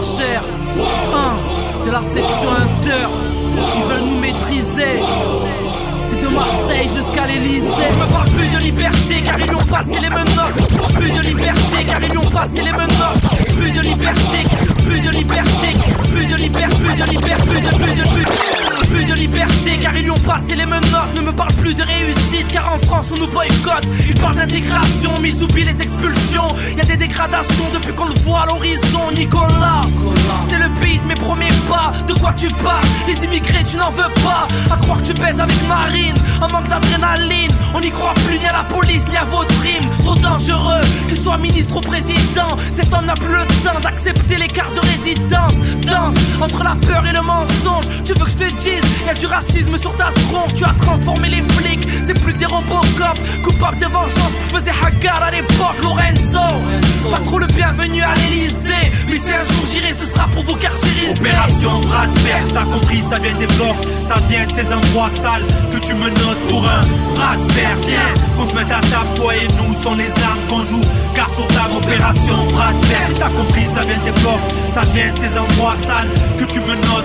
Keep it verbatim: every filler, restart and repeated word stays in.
Archère. Un, c'est la section inter. Ils veulent nous maîtriser. C'est de Marseille jusqu'à l'Elysée. On me parle plus de liberté car ils lui ont passé les menottes. Plus de liberté car ils lui ont passé les menottes. Plus de liberté, plus de liberté, plus de liberté, plus de liberté, plus de plus de plus de plus de liberté car ils lui ont passé les menottes. Ne me parle plus de réussite car en France on nous boycotte. Ils parlent d'intégration mais ils oublient les expulsions. Y'a des dégradations depuis qu'on le voit à l'horizon. Nicolas, Nicolas. C'est le beat mais promets pas de quoi tu parles. Les immigrés tu n'en veux pas. À croire que tu baises avec Marine, un manque d'adrénaline. On n'y croit plus ni à la police ni à vos primes. Trop dangereux, qu'il soit ministre ou président. Cet homme n'a plus le temps d'accepter les cartes de résidence. Danse entre la peur et le mensonge. Tu veux que je te dise, y'a du racisme sur ta tronche. Tu as transformé les flics, c'est plus que des Robocop. Coupable de vengeance, je faisais Hagar à l'époque. Lorenzo, Lorenzo. Pas trop le bienvenu à l'Elysée. Mais si un jour j'irai, ce sera pour vous carcériser. Opération bras de fer, t'as compris, ça vient des blocs. Ça vient de ces endroits sales que tu me notes pour un bras de fer. Viens, qu'on se mette à table, toi et nous sont les armes qu'on joue. Carte sur table, opération bras de fer. Si t'as compris, ça vient des blocs. Ça vient de ces endroits sales que tu me notes